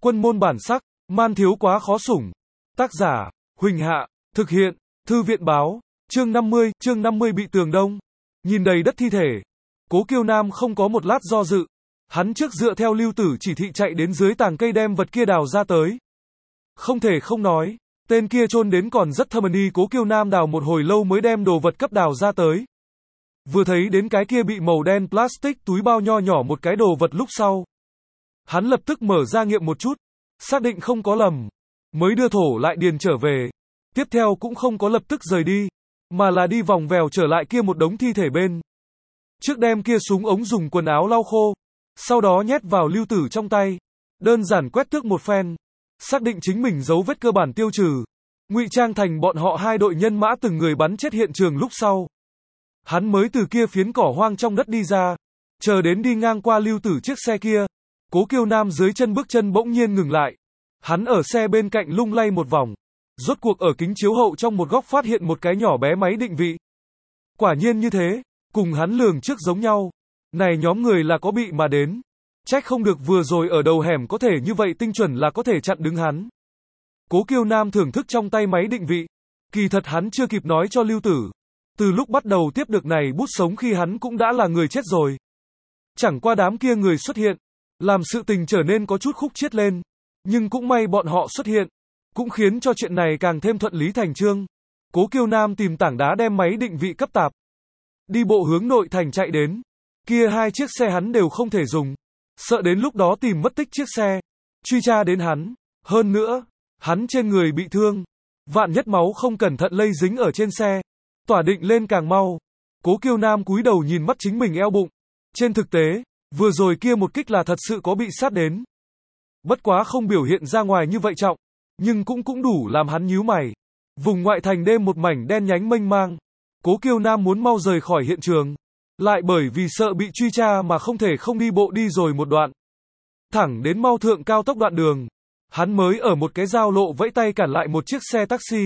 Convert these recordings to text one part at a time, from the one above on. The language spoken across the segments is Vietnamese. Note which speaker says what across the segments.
Speaker 1: Quân môn bản sắc, man thiếu quá khó sủng. Tác giả, Huỳnh Hạ, thực hiện, Thư viện báo, chương 50 bị tường đông. Nhìn đầy đất thi thể, Cố Kiêu Nam không có một lát do dự. Hắn trước dựa theo Lưu Tử chỉ thị chạy đến dưới tàng cây đem vật kia đào ra tới. Không thể không nói, tên kia chôn đến còn rất thâm đi. Cố Kiêu Nam đào một hồi lâu mới đem đồ vật cấp đào ra tới. Vừa thấy đến cái kia bị màu đen plastic túi bao nho nhỏ một cái đồ vật lúc sau. Hắn lập tức mở ra nghiệm một chút, xác định không có lầm, mới đưa thổ lại điền trở về. Tiếp theo cũng không có lập tức rời đi, mà là đi vòng vèo trở lại kia một đống thi thể bên. Trước đem kia súng ống dùng quần áo lau khô, sau đó nhét vào Lưu Tử trong tay, đơn giản quét tước một phen, xác định chính mình dấu vết cơ bản tiêu trừ, ngụy trang thành bọn họ hai đội nhân mã từng người bắn chết hiện trường lúc sau. Hắn mới từ kia phiến cỏ hoang trong đất đi ra, chờ đến đi ngang qua Lưu Tử chiếc xe kia, Cố Kiêu Nam dưới chân bước chân bỗng nhiên ngừng lại. Hắn ở xe bên cạnh lung lay một vòng, rốt cuộc ở kính chiếu hậu trong một góc phát hiện một cái nhỏ bé máy định vị. Quả nhiên như thế, cùng hắn lường trước giống nhau. Này nhóm người là có bị mà đến. Trách không được vừa rồi ở đầu hẻm có thể như vậy tinh chuẩn là có thể chặn đứng hắn. Cố Kiêu Nam thưởng thức trong tay máy định vị. Kỳ thật hắn chưa kịp nói cho Lưu Tử. Từ lúc bắt đầu tiếp được này bút sống khi hắn cũng đã là người chết rồi. Chẳng qua đám kia người xuất hiện, làm sự tình trở nên có chút khúc chiết lên. Nhưng cũng may bọn họ xuất hiện, cũng khiến cho chuyện này càng thêm thuận lý thành chương. Cố Kiêu Nam tìm tảng đá đem máy định vị cấp tạp. Đi bộ hướng nội thành chạy đến. Kia hai chiếc xe hắn đều không thể dùng. Sợ đến lúc đó tìm mất tích chiếc xe. Truy tra đến hắn. Hơn nữa, hắn trên người bị thương. Vạn nhất máu không cẩn thận lây dính ở trên xe. Tỏa định lên càng mau. Cố Kiêu Nam cúi đầu nhìn mắt chính mình eo bụng. Trên thực tế, vừa rồi kia một kích là thật sự có bị sát đến. Bất quá không biểu hiện ra ngoài như vậy trọng. Nhưng cũng đủ làm hắn nhíu mày. Vùng ngoại thành đêm một mảnh đen nhánh mênh mang. Cố Kiêu Nam muốn mau rời khỏi hiện trường. Lại bởi vì sợ bị truy tra mà không thể không đi bộ đi rồi một đoạn. Thẳng đến mau thượng cao tốc đoạn đường. Hắn mới ở một cái giao lộ vẫy tay cản lại một chiếc xe taxi.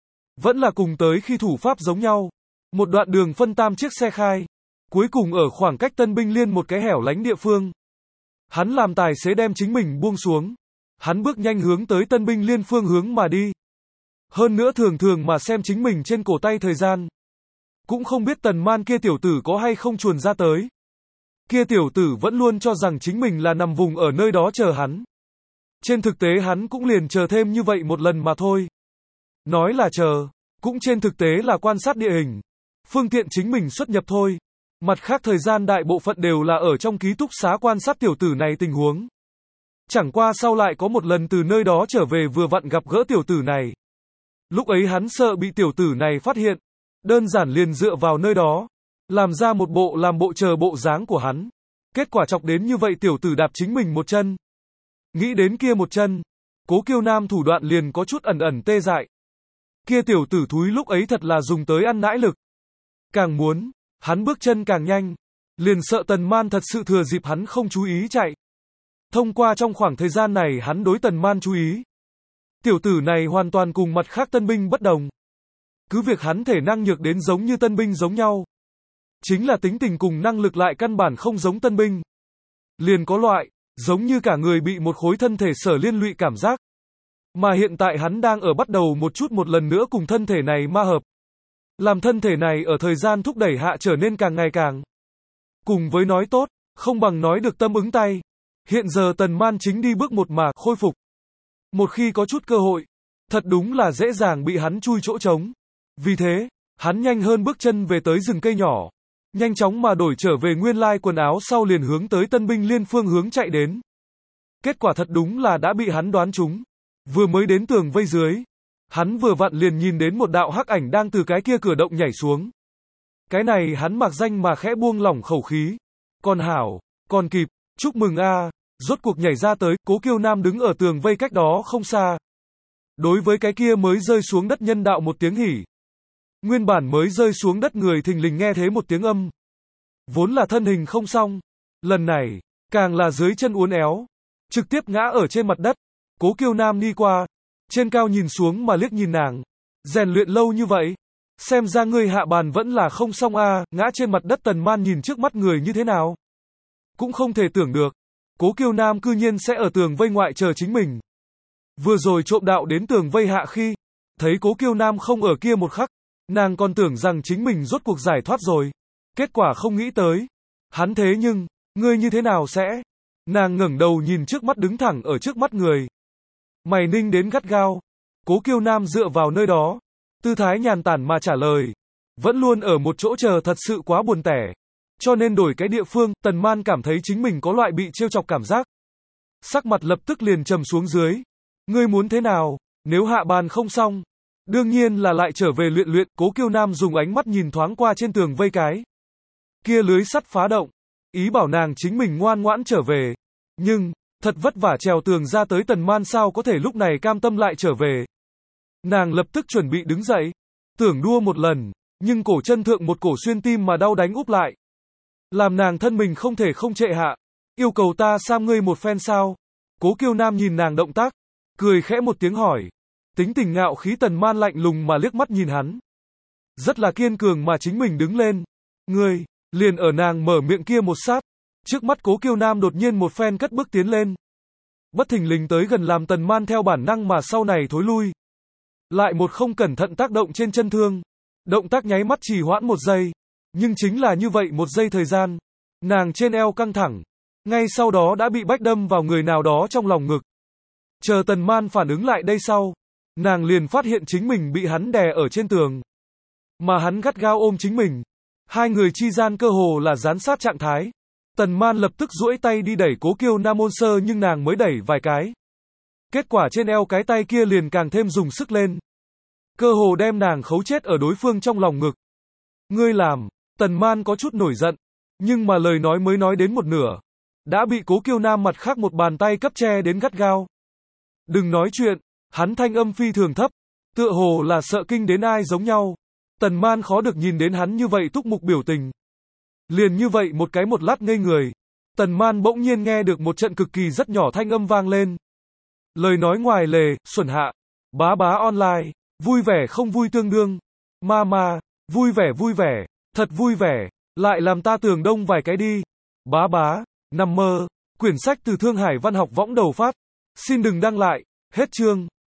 Speaker 1: Vẫn là cùng tới khi thủ pháp giống nhau. Một đoạn đường phân tam chiếc xe khai. Cuối cùng ở khoảng cách Tân Binh Liên một cái hẻo lánh địa phương. Hắn làm tài xế đem chính mình buông xuống. Hắn bước nhanh hướng tới Tân Binh Liên phương hướng mà đi. Hơn nữa thường mà xem chính mình trên cổ tay thời gian. Cũng không biết Tần Man kia tiểu tử có hay không chuồn ra tới. Kia tiểu tử vẫn luôn cho rằng chính mình là nằm vùng ở nơi đó chờ hắn. Trên thực tế hắn cũng liền chờ thêm như vậy một lần mà thôi. Nói là chờ, cũng trên thực tế là quan sát địa hình. Phương tiện chính mình xuất nhập thôi. Mặt khác thời gian đại bộ phận đều là ở trong ký túc xá quan sát tiểu tử này tình huống. Chẳng qua sau lại có một lần từ nơi đó trở về vừa vặn gặp gỡ tiểu tử này. Lúc ấy hắn sợ bị tiểu tử này phát hiện. Đơn giản liền dựa vào nơi đó. Làm ra một bộ làm bộ chờ bộ dáng của hắn. Kết quả chọc đến như vậy tiểu tử đạp chính mình một chân. Nghĩ đến kia một chân. Cố Kiêu Nam thủ đoạn liền có chút ẩn tê dại. Kia tiểu tử thúi lúc ấy thật là dùng tới ăn nãi lực. Càng muốn, hắn bước chân càng nhanh. Liền sợ Tần Man thật sự thừa dịp hắn không chú ý chạy. Thông qua trong khoảng thời gian này hắn đối Tần Man chú ý. Tiểu tử này hoàn toàn cùng mặt khác tân binh bất đồng. Cứ việc hắn thể năng nhược đến giống như tân binh giống nhau. Chính là tính tình cùng năng lực lại căn bản không giống tân binh. Liền có loại, giống như cả người bị một khối thân thể sở liên lụy cảm giác. Mà hiện tại hắn đang ở bắt đầu một lần nữa cùng thân thể này ma hợp. Làm thân thể này ở thời gian thúc đẩy hạ trở nên càng ngày càng. Cùng với nói tốt, không bằng nói được tâm ứng tay. Hiện giờ Tần Man chính đi bước một mà khôi phục. Một khi có chút cơ hội, thật đúng là dễ dàng bị hắn chui chỗ trống. Vì thế, hắn nhanh hơn bước chân về tới rừng cây nhỏ. Nhanh chóng mà đổi trở về nguyên lai quần áo sau liền hướng tới Tân Binh Liên phương hướng chạy đến. Kết quả thật đúng là đã bị hắn đoán trúng. Vừa mới đến tường vây dưới. Hắn vừa vặn liền nhìn đến một đạo hắc ảnh đang từ cái kia cửa động nhảy xuống. Cái này hắn mặc danh mà khẽ buông lỏng khẩu khí. Còn hảo, còn kịp, chúc mừng a. Rốt cuộc nhảy ra tới, Cố Kiêu Nam đứng ở tường vây cách đó không xa. Đối với cái kia mới rơi xuống đất nhân đạo một tiếng hỉ. Nguyên bản mới rơi xuống đất người thình lình nghe thế một tiếng âm. Vốn là thân hình không xong. Lần này, càng là dưới chân uốn éo. Trực tiếp ngã ở trên mặt đất. Cố Kiêu Nam đi qua. Trên cao nhìn xuống mà liếc nhìn nàng. Rèn luyện lâu như vậy. Xem ra ngươi hạ bàn vẫn là không xong a. Ngã trên mặt đất Tần Man nhìn trước mắt người như thế nào. Cũng không thể tưởng được. Cố Kiêu Nam cư nhiên sẽ ở tường vây ngoại chờ chính mình. Vừa rồi trộm đạo đến tường vây hạ khi thấy Cố Kiêu Nam không ở kia một khắc, nàng còn tưởng rằng chính mình rốt cuộc giải thoát rồi. Kết quả không nghĩ tới. Hắn thế nhưng, ngươi như thế nào sẽ? Nàng ngẩng đầu nhìn trước mắt đứng thẳng ở trước mắt người. Mày ninh đến gắt gao. Cố Kiêu Nam dựa vào nơi đó. Tư thái nhàn tản mà trả lời. Vẫn luôn ở một chỗ chờ thật sự quá buồn tẻ. Cho nên đổi cái địa phương, Tần Man cảm thấy chính mình có loại bị trêu chọc cảm giác. Sắc mặt lập tức liền trầm xuống dưới. Ngươi muốn thế nào? Nếu hạ bàn không xong, đương nhiên là lại trở về luyện luyện. Cố Kiêu Nam dùng ánh mắt nhìn thoáng qua trên tường vây cái kia lưới sắt phá động, ý bảo nàng chính mình ngoan ngoãn trở về. Nhưng, thật vất vả trèo tường ra tới Tần Man sao có thể lúc này cam tâm lại trở về. Nàng lập tức chuẩn bị đứng dậy, tưởng đua một lần, nhưng cổ chân thượng một cổ xuyên tim mà đau đánh úp lại. Làm nàng thân mình không thể không trệ hạ. Yêu cầu ta sam ngươi một phen sao? Cố Kiêu Nam nhìn nàng động tác, cười khẽ một tiếng hỏi. Tính tình ngạo khí Tần Man lạnh lùng mà liếc mắt nhìn hắn. Rất là kiên cường mà chính mình đứng lên. Ngươi, liền ở nàng mở miệng kia một sát. Trước mắt Cố Kiêu Nam đột nhiên một phen cất bước tiến lên. Bất thình lình tới gần làm Tần Man theo bản năng mà sau này thối lui. Lại một không cẩn thận tác động trên chân thương. Động tác nháy mắt trì hoãn một giây. Nhưng chính là như vậy một giây thời gian. Nàng trên eo căng thẳng. Ngay sau đó đã bị bách đâm vào người nào đó trong lòng ngực. Chờ Tần Man phản ứng lại đây sau. Nàng liền phát hiện chính mình bị hắn đè ở trên tường. Mà hắn gắt gao ôm chính mình. Hai người chi gian cơ hồ là dán sát trạng thái. Tần Man lập tức duỗi tay đi đẩy Cố Kiêu Nam ôn sơ nhưng nàng mới đẩy vài cái. Kết quả trên eo cái tay kia liền càng thêm dùng sức lên. Cơ hồ đem nàng khấu chết ở đối phương trong lòng ngực. Ngươi làm, Tần Man có chút nổi giận. Nhưng mà lời nói mới nói đến một nửa. Đã bị Cố Kiêu Nam mặt khác một bàn tay cấp che đến gắt gao. Đừng nói chuyện, hắn thanh âm phi thường thấp. Tựa hồ là sợ kinh đến ai giống nhau. Tần Man khó được nhìn đến hắn như vậy túc mục biểu tình. Liền như vậy một lát ngây người. Tần Man bỗng nhiên nghe được một trận cực kỳ rất nhỏ thanh âm vang lên. Lời nói ngoài lề, xuẩn hạ. Bá bá online, vui vẻ không vui tương đương. Ma, vui vẻ, thật vui vẻ, lại làm ta tường đông vài cái đi. Bá, nằm mơ, quyển sách từ Thương Hải Văn học võng đầu phát. Xin đừng đăng lại, hết chương.